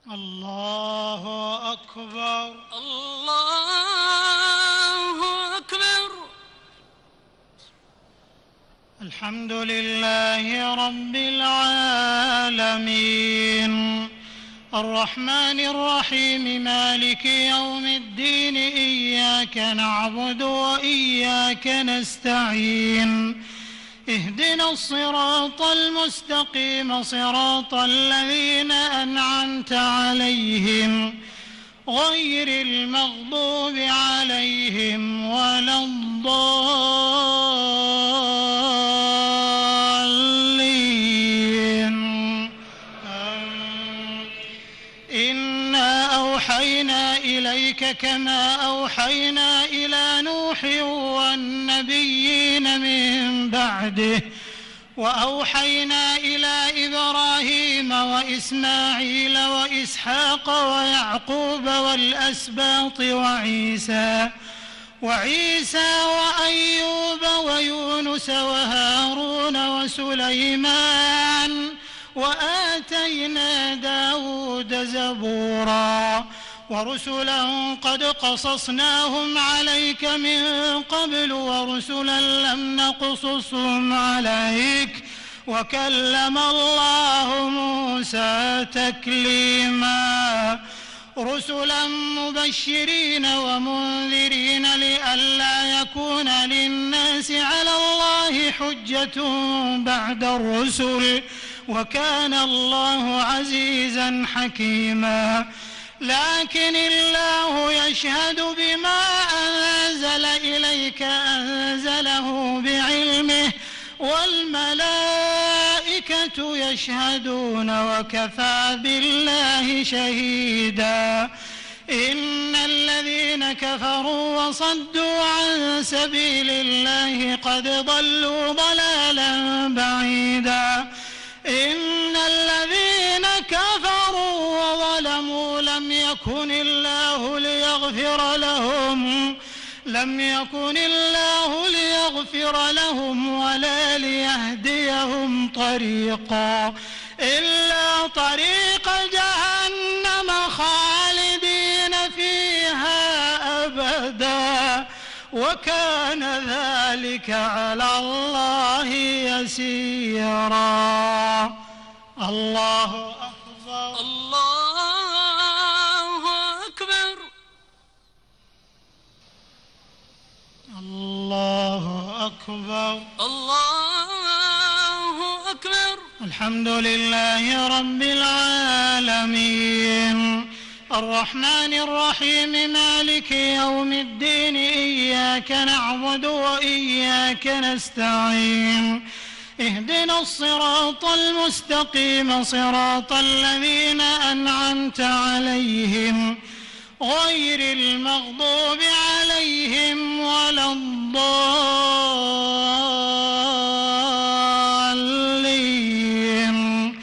الله أكبر. الله أكبر. الحمد لله رب العالمين الرحمن الرحيم مالك يوم الدين إياك نعبد وإياك نستعين اهدنا الصراط المستقيم صراط الذين أنعمت عليهم غير المغضوب عليهم ولا الضالين. إنا أوحينا إليك كما أوحينا إلى نوح والنبيين من بعده وأوحينا إلى إبراهيم وإسماعيل وإسحاق ويعقوب والأسباط وعيسى وأيوب ويونس وهارون وسليمان وآتينا داود زبورا ورسلا قد قصصناهم عليك من قبل ورسلا لم نقصصهم عليك وكلم الله موسى تكليما رسلا مبشرين ومنذرين لئلا يكون للناس على الله حجة بعد الرسل وكان الله عزيزا حكيما لكن الله يشهد بما أنزل إليك أنزله بعلمه والملائكة يشهدون وكفى بالله شهيدا إن الذين كفروا وصدوا عن سبيل الله قد ضلوا ضلالا بعيدا إن الذين كفروا وظلموا لم يكن الله ليغفر لهم ولا ليهديهم طريقا إلا طريق جهنم خالدين فيها أبدا وكان ذلك على الله يسيرا. الله أكبر. الله أكبر. الله أكبر. الله أكبر. الحمد لله رب العالمين الرحمن الرحيم مالك يوم الدين إياك نعبد وإياك نستعين اهدنا الصراط المستقيم صراط الذين أنعمت عليهم غير المغضوب عليهم ولا الضالين.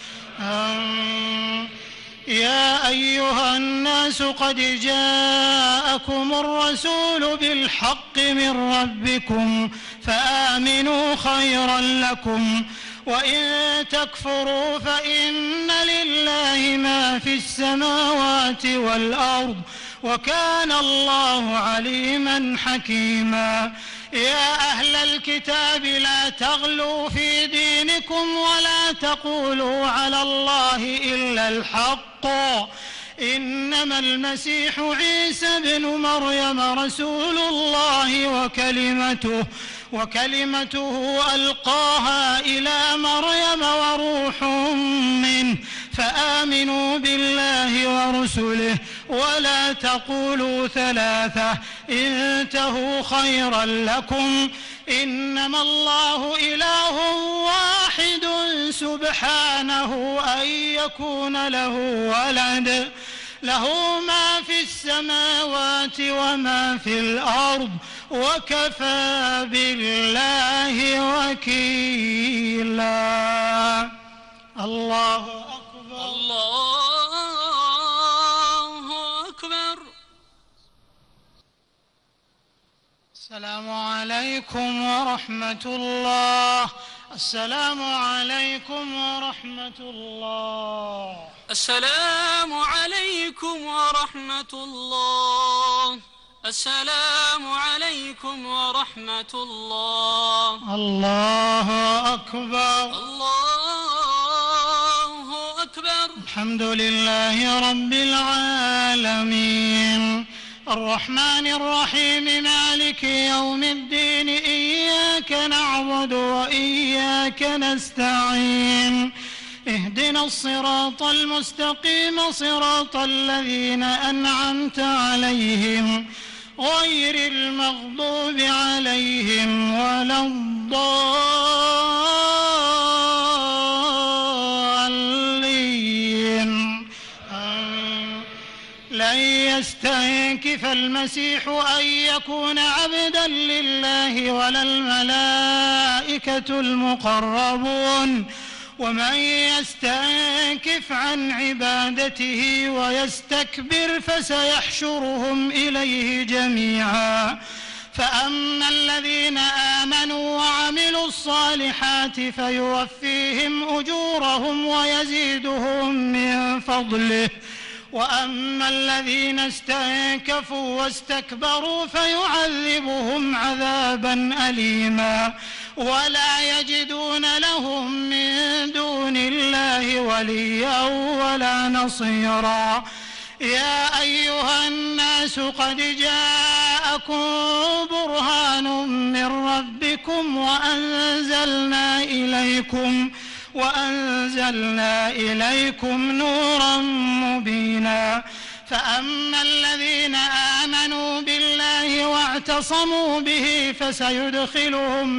يا أيها الناس قد جاءكم الرسول بالحق من ربكم فآمنوا خيرا لكم وإن تكفروا فإن لله ما في السماوات والأرض وكان الله عليما حكيما. يا أهل الكتاب لا تغلوا في دينكم ولا تقولوا على الله إلا الحق إنما المسيح عيسى بن مريم رسول الله وكلمته ألقاها إلى مريم وروح منه فآمنوا بالله ورسله ولا تقولوا ثلاثة انتهوا خيرا لكم إنما الله إله واحد سبحانه أن يكون له ولد له ما في السماوات وما في الأرض وكفى بالله وكيلا. الله أكبر. الله أكبر. السلام عليكم ورحمة الله. السلام عليكم ورحمة الله. السلام عليكم ورحمة الله. السلام عليكم ورحمة الله. الله أكبر. الله أكبر. الحمد لله رب العالمين الرحمن الرحيم مالك يوم الدين إياك نعبد وإياك نستعين اهدنا الصراط المستقيم صراط الذين أنعمت عليهم غير المغضوب عليهم ولا الضالين. لن يستنكف المسيح أن يكون عبدا لله ولا الملائكة المقربون ومن يستنكف عن عبادته ويستكبر فسيحشرهم إليه جميعا. فأما الذين آمنوا وعملوا الصالحات فيوفيهم أجورهم ويزيدهم من فضله وأما الذين استنكفوا واستكبروا فيعذبهم عذابا أليما ولا يجدون لهم من دون الله وليا ولا نصيرا. يا أيها الناس قد جاءكم برهان من ربكم وأنزلنا إليكم نورا مبينا. فأما الذين آمنوا بالله واعتصموا به فسيدخلهم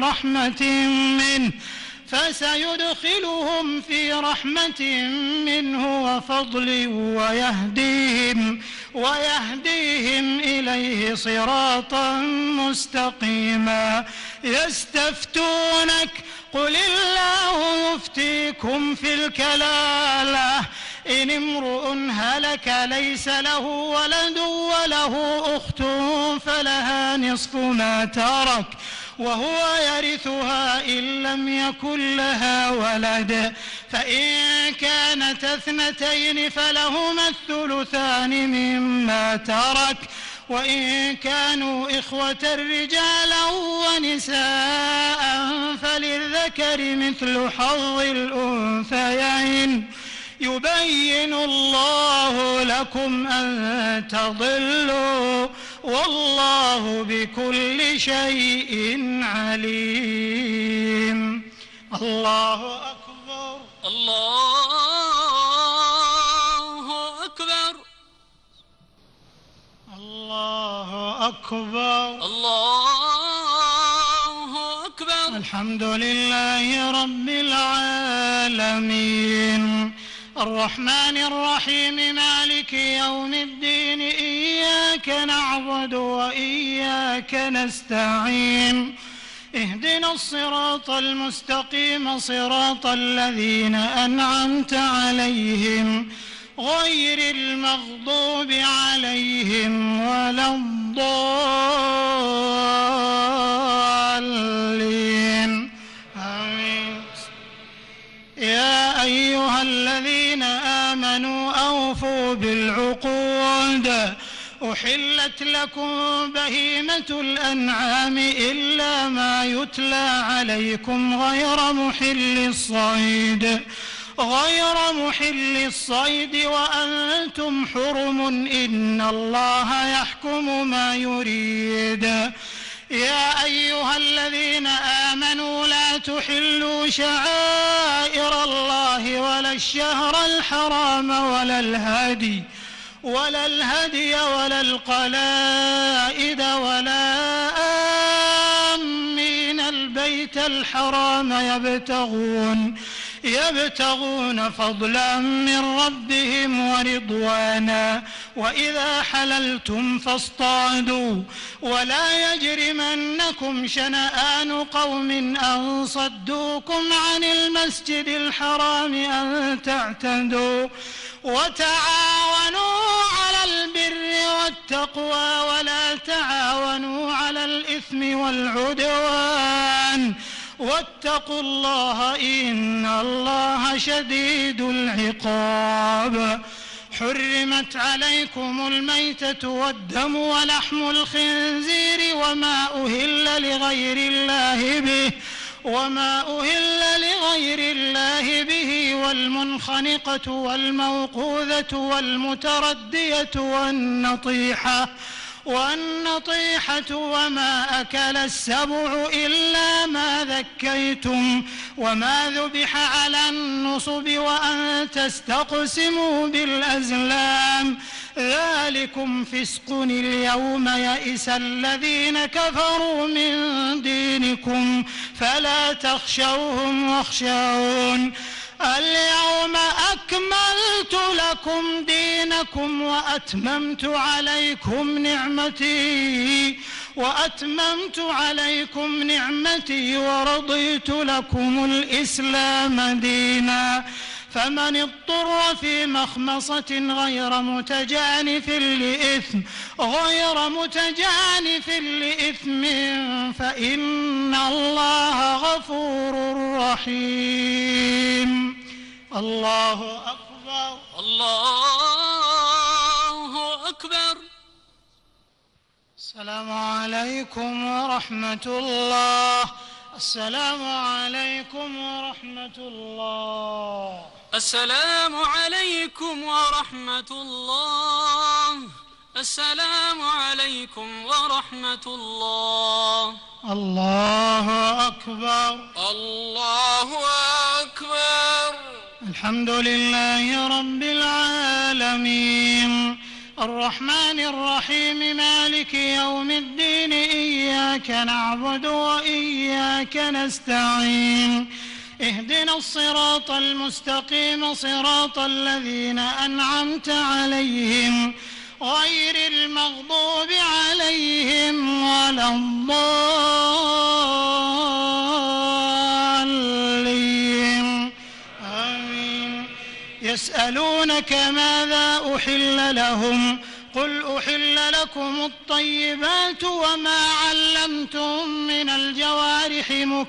في رحمة منه وفضل ويهديهم إليه صراطا مستقيما. يستفتونك قل الله يفتيكم في الكلالة إن امرؤ هلك ليس له ولد وله أخت فلها نصف ما ترك وهو يرثها إن لم يكن لها ولد فإن كانت اثنتين فلهما الثلثان مما ترك وإن كانوا إخوة رجالا ونساء فللذكر مثل حظ الأنثيين يبين الله لكم أن تضلوا والله بكل شيء عليم. الله أكبر. الله أكبر. الله أكبر. الله أكبر. الحمد لله رب العالمين الرحمن الرحيم مالك يوم الدين إياك نعبد وإياك نستعين اهدنا الصراط المستقيم صراط الذين أنعمت عليهم غير المغضوب عليهم ولا الضالين. آمين. يا أيها الذين آمنوا أوفوا بالعقود أحلت لكم بهيمة الأنعام إلا ما يتلى عليكم غير محل الصيد وأنتم حرم إن الله يحكم ما يريد. يا أيها الذين آمنوا لا تحلوا شعائر الله ولا الشهر الحرام ولا الهدي ولا القلائد ولا آمين البيت الحرام يبتغون فضلا من ربهم ورضوانا وإذا حللتم فاصطادوا ولا يجرمنكم شنآن قوم أن صدوكم عن المسجد الحرام أن تعتدوا وتعاونوا على البر والتقوى ولا تعاونوا على الإثم والعدوان واتقوا الله إن الله شديد العقاب. حرمت عليكم الميتة والدم ولحم الخنزير وما أهل لغير الله به والمنخنقة والموقوذة والمتردية والنطيحة وما أكل السبع إلا ما ذكيتم وما ذبح على النصب وأن تستقسموا بالأزلام ذلكم فسق. اليوم يئس الذين كفروا من دينكم فلا تخشوهم واخشون. اليوم أكملت لكم دينكم وأتممت عليكم نعمتي ورضيت لكم الإسلام دينا. فمن اضطر في مخمصة غير متجانف لإثم فإن الله غفور رحيم. الله أكبر. الله أكبر. السلام عليكم ورحمة الله. السلام عليكم ورحمة الله. السلام عليكم ورحمة الله. السلام عليكم ورحمة الله. الله أكبر. الله أكبر. الحمد لله رب العالمين الرحمن الرحيم مالك يوم الدين إياك نعبد وإياك نستعين اهدنا الصراط المستقيم صراط الذين أنعمت عليهم غير المغضوب عليهم ولا الضالين آمين. يسألونك ماذا أحل لهم قل أحل لكم الطيبات وما علمتم من الجوارح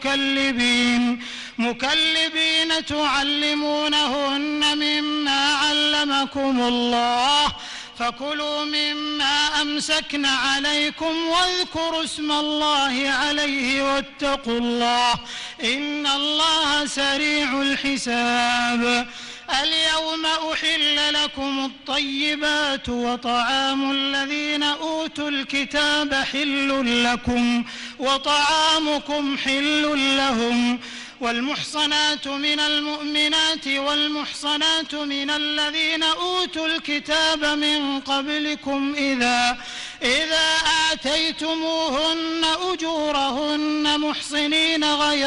مكلبين تعلمونهن مما علمكم الله فكلوا مما أمسكن عليكم واذكروا اسم الله عليه واتقوا الله إن الله سريع الحساب. اليوم أحل لكم الطيبات وطعام الذين أوتوا الكتاب حل لكم وطعامكم حل لهم والمحصنات من المؤمنات والمحصنات من الذين أوتوا الكتاب من قبلكم إذا آتيتموهن أجورهن محصنين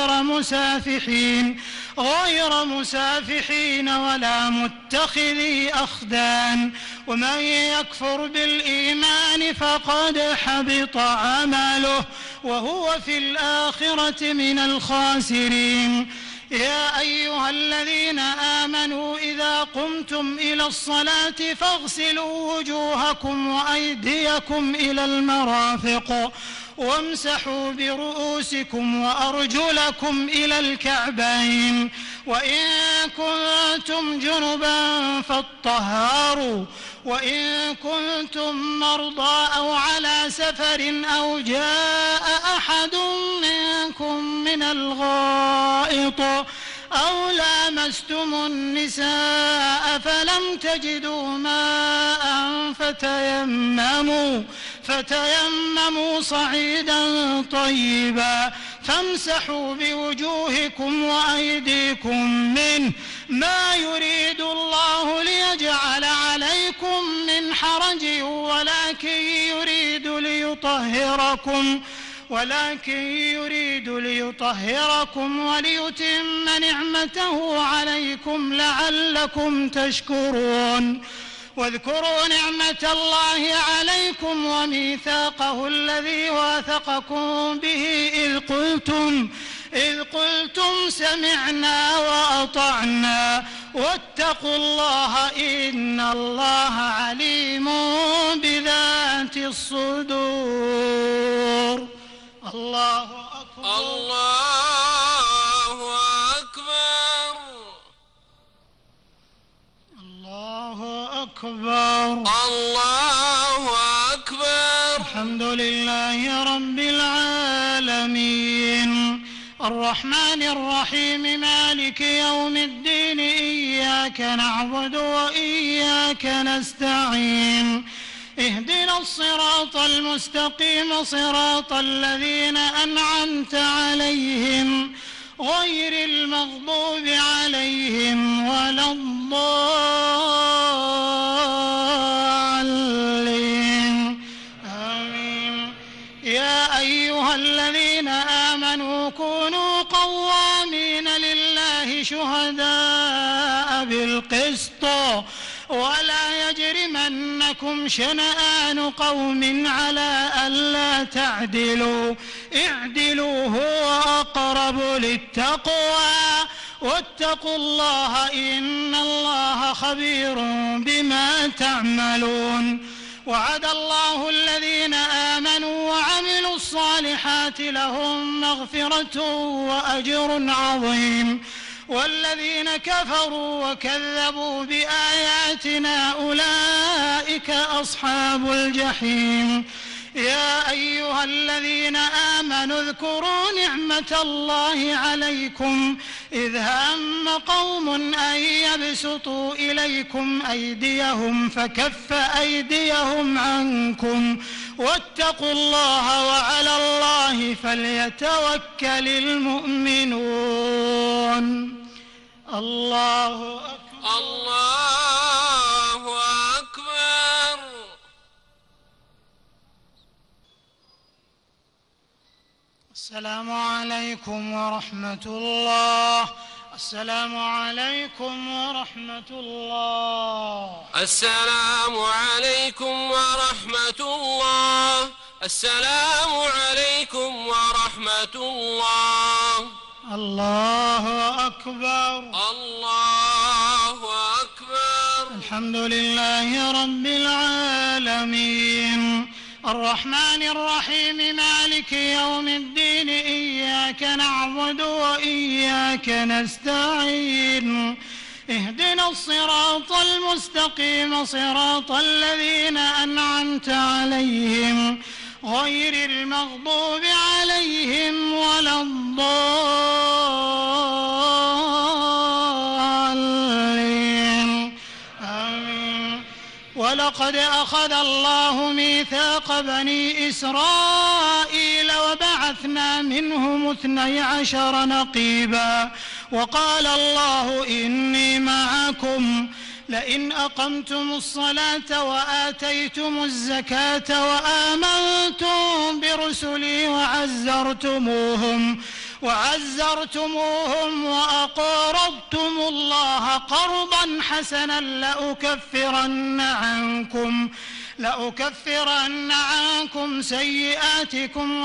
غير مسافحين ولا متخذي أخدان ومن يكفر بالإيمان فقد حبط عمله وهو في الآخرة من الخاسرين. يا أيها الذين آمنوا إذا قمتم إلى الصلاة فاغسلوا وجوهكم وأيديكم إلى المرافق وامسحوا برؤوسكم وأرجلكم إلى الكعبين وإن كنتم جنبا فاطهروا وإن كنتم مرضى أو على سفر أو جاء أحد منكم من الغائط أو لامستم النساء فلم تجدوا ماء فتيمموا صعيدا طيبا فامسحوا بوجوهكم وأيديكم منه ما يريد الله ليجعل عليكم من حرج ولكن يريد ليطهركم وليتم نعمته عليكم لعلكم تشكرون. واذكروا نعمة الله عليكم وميثاقه الذي واثقكم به إذ قلتم سمعنا وأطعنا واتقوا الله إن الله عليم بذات الصدور. الله أكبر. الله أكبر. الله أكبر. الحمد لله رب العالمين الرحمن الرحيم مالك يوم الدين إياك نعبد وإياك نستعين اهدنا الصراط المستقيم صراط الذين أنعمت عليهم غير المغضوب عليهم ولا الضالين آمين. يا أيها الذين آمنوا كونوا قوامين لله شهداء بالقسط ولا يجرمنكم شنآن قوم على ألا تعدلوا اعدلوا هو أقرب للتقوى واتقوا الله إن الله خبير بما تعملون. وعد الله الذين آمنوا وعملوا الصالحات لهم مغفرة وأجر عظيم والذين كفروا وكذبوا بآياتنا أولئك أصحاب الجحيم. يا أيها الذين آمنوا اذكروا نعمة الله عليكم إذ هم قوم أن يبسطوا إليكم أيديهم فكف أيديهم عنكم واتقوا الله وعلى الله فليتوكل المؤمنون. الله أكبر. الله أكبر. السلام عليكم ورحمة الله. السلام عليكم ورحمة الله. السلام عليكم ورحمة الله. السلام عليكم ورحمة الله. الله أكبر. الله أكبر. الحمد لله رب العالمين الرحمن الرحيم مالك يوم الدين إياك نعبد وإياك نستعين اهدنا الصراط المستقيم صراط الذين أنعمت عليهم غير المغضوب عليهم ولا الضالين آمين. ولقد أخذ الله ميثاق بني إسرائيل وبعثنا منهم 12 نقيبا وقال الله إني معكم لئن أقمتم الصلاة وآتيتم الزكاة وآمنتم برسلي وعزرتموهم وأقرضتم الله قرضا حسنا لأكفرن عنكم سيئاتكم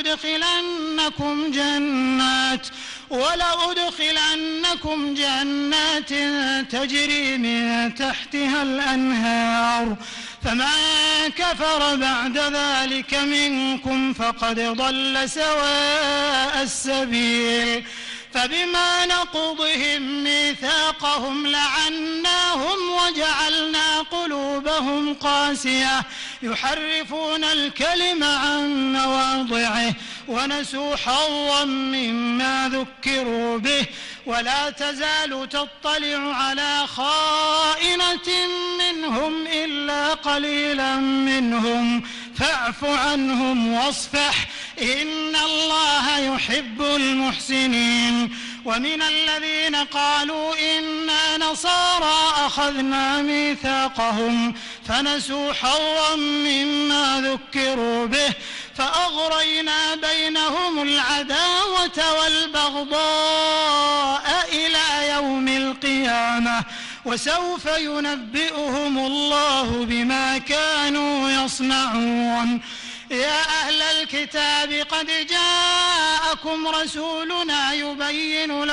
ولأدخلنكم جنات تجري من تحتها الأنهار فمن كفر بعد ذلك منكم فقد ضل سواء السبيل. فبما نقضهم ميثاقهم لعناهم وجعلنا قلوبهم قاسية يحرفون الكلم عن مواضعه ونسوا حظا مما ذكروا به ولا تزال تطلع على خائنة منهم إلا قليلا منهم فاعف عنهم واصفح إن الله يحب المحسنين. ومن الذين قالوا إنا نصارى أخذنا ميثاقهم فنسوا حظا مما ذكروا به فأغرينا بينهم العداوة والبغضاء إلى يوم القيامة وسوف ينبئهم الله بما كانوا يصنعون. يا أهل الكتاب قد جاءكم رسولنا يبين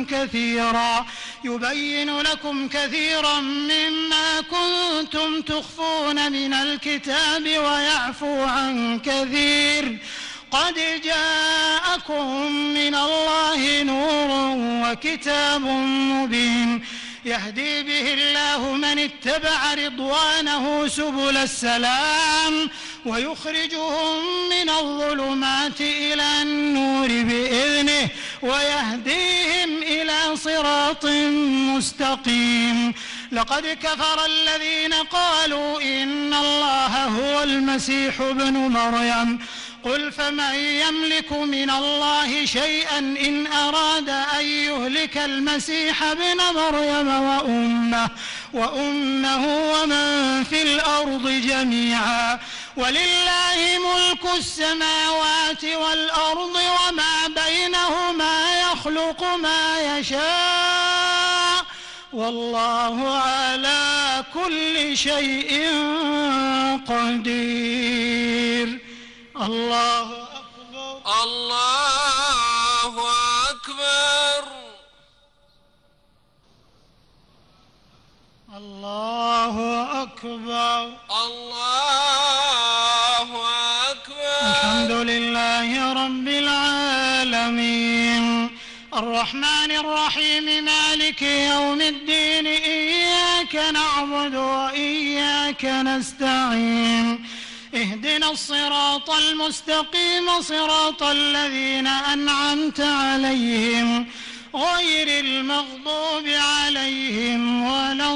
لكم كثيرا مما كنتم تخفون من الكتاب ويعفو عن كثير قد جاءكم من الله نور وكتاب مبين. يهدي به الله من اتبع رضوانه سبل السلام ويخرجهم من الظلمات إلى النور بإذنه ويهديهم إلى صراط مستقيم. لقد كفر الذين قالوا إن الله هو المسيح ابن مريم قل فمن يملك من الله شيئا إن أراد أن يهلك المسيح ابن مريم وأمه ومن في الأرض جميعا ولله ملك السماوات والأرض وما بينهما يخلق ما يشاء والله على كل شيء قدير. الله أكبر الله أكبر الله أكبر الله أكبر. الحمد لله رب العالمين الرحمن الرحيم مالك يوم الدين إياك نعبد وإياك نستعين اهدنا الصراط المستقيم صراط الذين أنعمت عليهم غير المغضوب عليهم ولا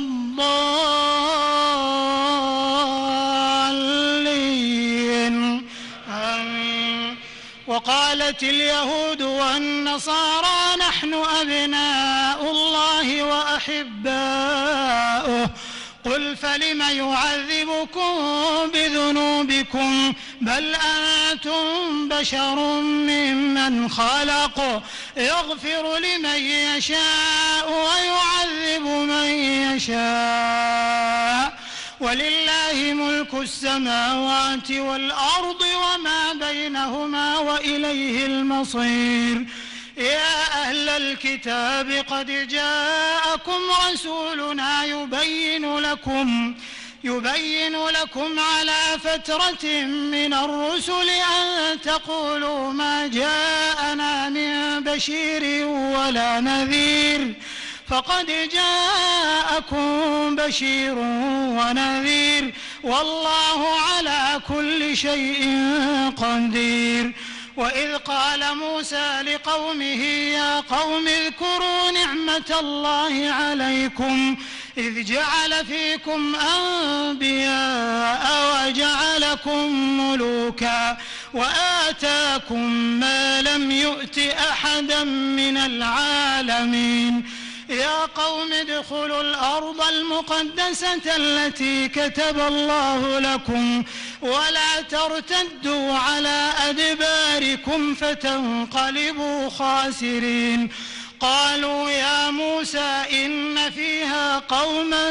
الضالين آمين. وقالت اليهود والنصارى نحن أبناء الله وأحباؤه قل فلم يعذبكم بذنوبكم بل أنتم بشر ممن خلق يغفر لمن يشاء ويعذب من يشاء ولله ملك السماوات والأرض وما بينهما وإليه المصير. يا أهل الكتاب قد جاءكم رسولنا يبين لكم على فترة من الرسل أن تقولوا ما جاءنا من بشير ولا نذير فقد جاءكم بشير ونذير والله على كل شيء قدير. وإذ قال موسى لقومه يا قوم اذكروا نعمة الله عليكم إذ جعل فيكم أنبياء وجعلكم ملوكا وآتاكم ما لم يؤت أحدا من العالمين. يا قوم ادخلوا الأرض المقدسة التي كتب الله لكم ولا ترتدوا على أدباركم فتنقلبوا خاسرين. قالوا يا موسى إن فيها قوما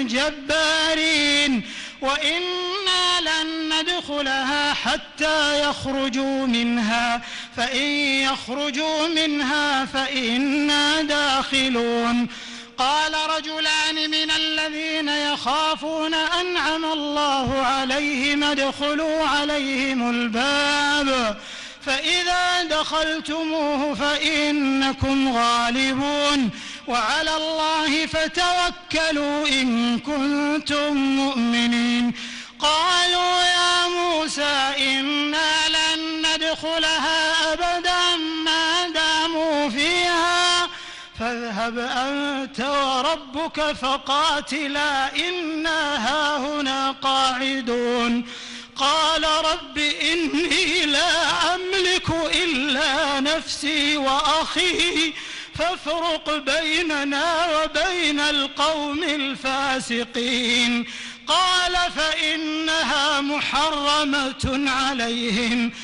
جبارين وإنا لن ندخلها حتى يخرجوا منها فإن يخرجوا منها فإنا داخلون. قال رجلان من الذين يخافون أنعم الله عليهم ادخلوا عليهم الباب فإذا دخلتموه فإنكم غالبون وعلى الله فتوكلوا إن كنتم مؤمنين. قالوا يا موسى إنا لن ندخلها أبدا ما داموا فيها فاذهب أنت وربك فقاتلا إنا هاهنا قاعدون. قال رب إني لا أملك إلا نفسي وأخي فافرق بيننا وبين القوم الفاسقين. قال فإنها محرمة عليهم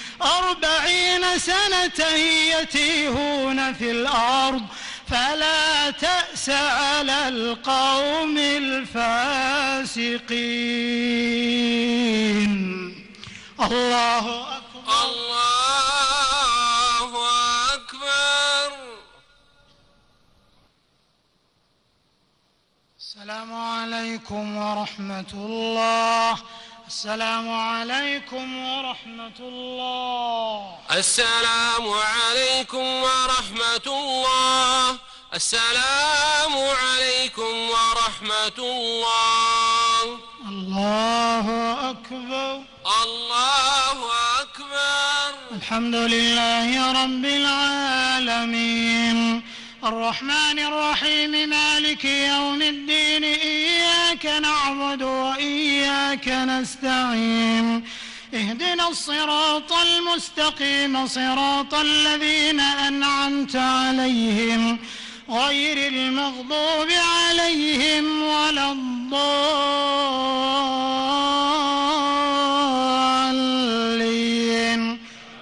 40 سنة يتيهون في الأرض فلا تأس على القوم الفاسقين. الله أكبر الله أكبر. السلام عليكم ورحمة الله. السلام عليكم ورحمة الله. السلام عليكم ورحمة الله. السلام عليكم عليكم ورحمة الله. الله أكبر. الله أكبر. الحمد لله رب العالمين الرحمن الرحيم مالك يوم الدين إياك نعبد وإياك نستعين اهدنا الصراط المستقيم صراط الذين أنعمت عليهم غير المغضوب عليهم ولا الضالين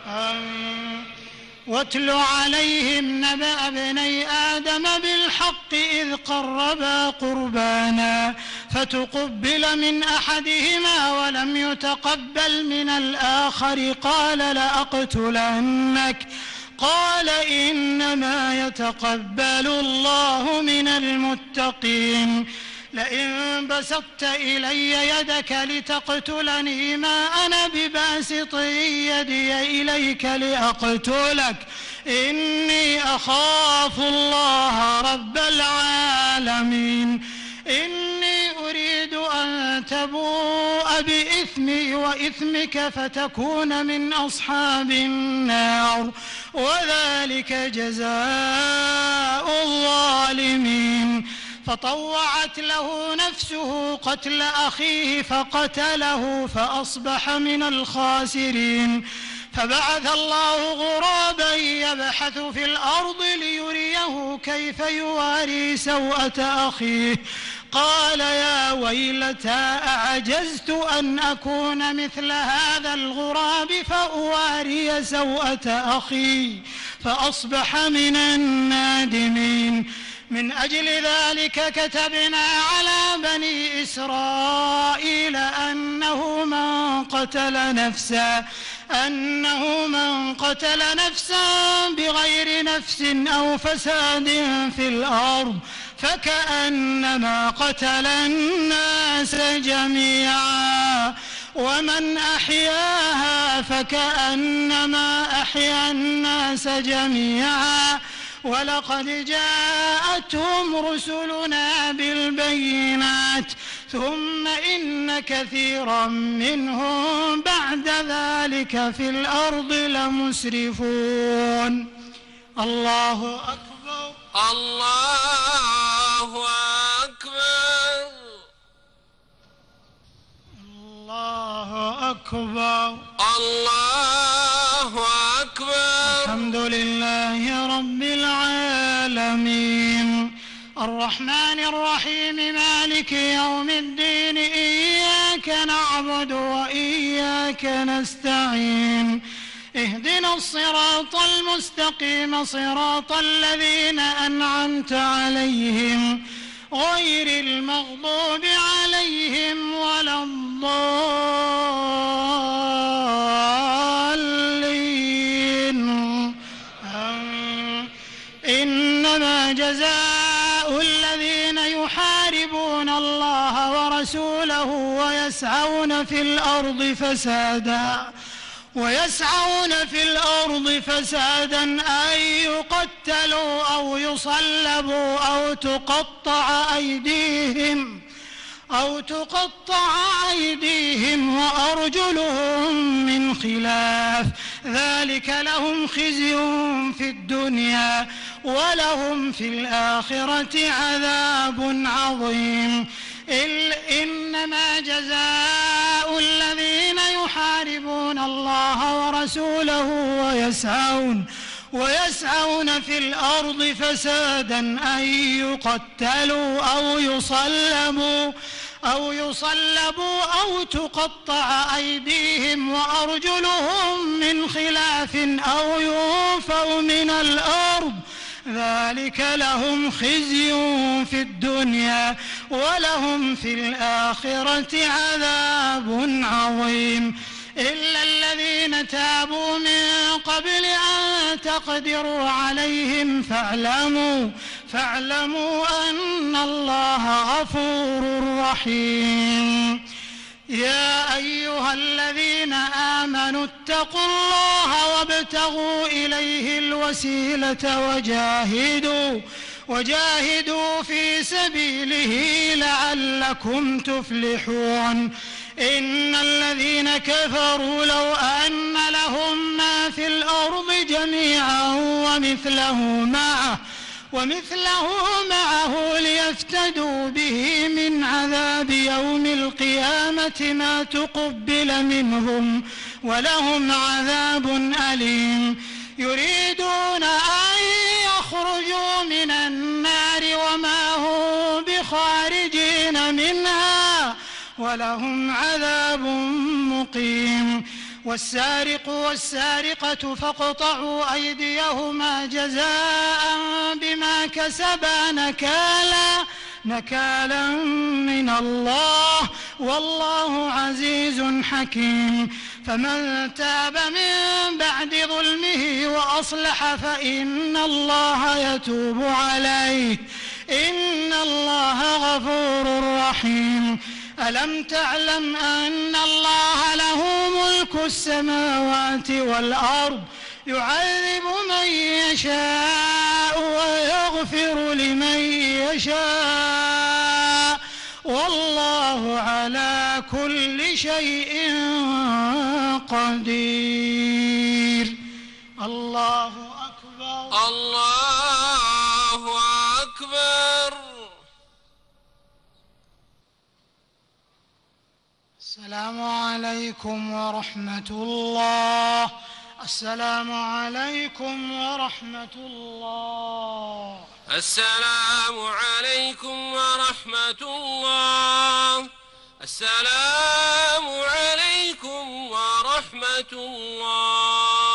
واتل عليهم نبأ ابني آدم بالحق إذ قربا قربانا فتقبل من أحدهما ولم يتقبل من الآخر قال لأقتلنك قال إنما يتقبل الله من المتقين لئن بسطت إلي يدك لتقتلني ما أنا بباسط يدي إليك لأقتلك إني أخاف الله رب العالمين إني أريد أن تبوء بإثمي وإثمك فتكون من أصحاب النار وذلك جزاء الظالمين فطوعت له نفسه قتل أخيه فقتله فأصبح من الخاسرين فبعث الله غرابا يبحث في الأرض ليريه كيف يواري سوءة أخيه قال يا ويلتى أعجزت أن أكون مثل هذا الغراب فأواري سوءة أخي فأصبح من النادمين من أجل ذلك كتبنا على بني إسرائيل أنه من قتل نفسا بغير نفس أو فساد في الأرض فكأنما قتل الناس جميعا ومن أحياها فكأنما أحيا الناس جميعا ولقد جاءتهم رسلنا بالبينات ثم إن كثيرا منهم بعد ذلك في الأرض لمسرفون الله أكبر. الله أكبر. الله أكبر. الله أكبر. الحمد لله رب العالمين الرحمن الرحيم مالك يوم الدين إياك نعبد وإياك نستعين اهدنا الصراط المستقيم صراط الذين أنعمت عليهم غير المغضوب عليهم ولا الضالين إنما جزاء الذين يحاربون الله ورسوله ويسعون في الأرض فسادا أن يقتلوا أو يصلبوا أو تقطع أيديهم وأرجلهم من خلاف ذلك لهم خزي في الدنيا ولهم في الآخرة عذاب عظيم إنما جزاء الذين يحاربون الله ورسوله ويسعون في الأرض فسادا أن يقتلوا أو يصلبوا أو تقطع أيديهم وأرجلهم من خلاف أو ينفوا من الأرض ذلك لهم خزي في الدنيا ولهم في الآخرة عذاب عظيم إلا الذين تابوا من قبل أن تقدروا عليهم فاعلموا أن الله غفور رحيم يا أيها الذين آمنوا اتقوا الله وابتغوا إليه الوسيلة وجاهدوا في سبيله لعلكم تفلحون إن الذين كفروا لو أن لهم ما في الأرض جميعا ومثله معه ليفتدوا به من عذاب يوم القيامة ما تقبل منهم ولهم عذاب أليم يريدون أن يخرجوا من النار وما هم بخارجين منها ولهم عذاب مقيم والسارق والسارقة فاقطعوا أيديهما جزاء بما كسبا نكالا من الله والله عزيز حكيم فمن تاب من بعد ظلمه وأصلح فإن الله يتوب عليه إن الله غفور رحيم ألم تعلم أن الله له ملك السماوات والأرض يعذب من يشاء ويغفر لمن يشاء والله على كل شيء قدير الله أكبر الله أكبر. السلام عليكم ورحمة الله. السلام عليكم ورحمة الله. السلام عليكم ورحمة الله. السلام عليكم ورحمة الله.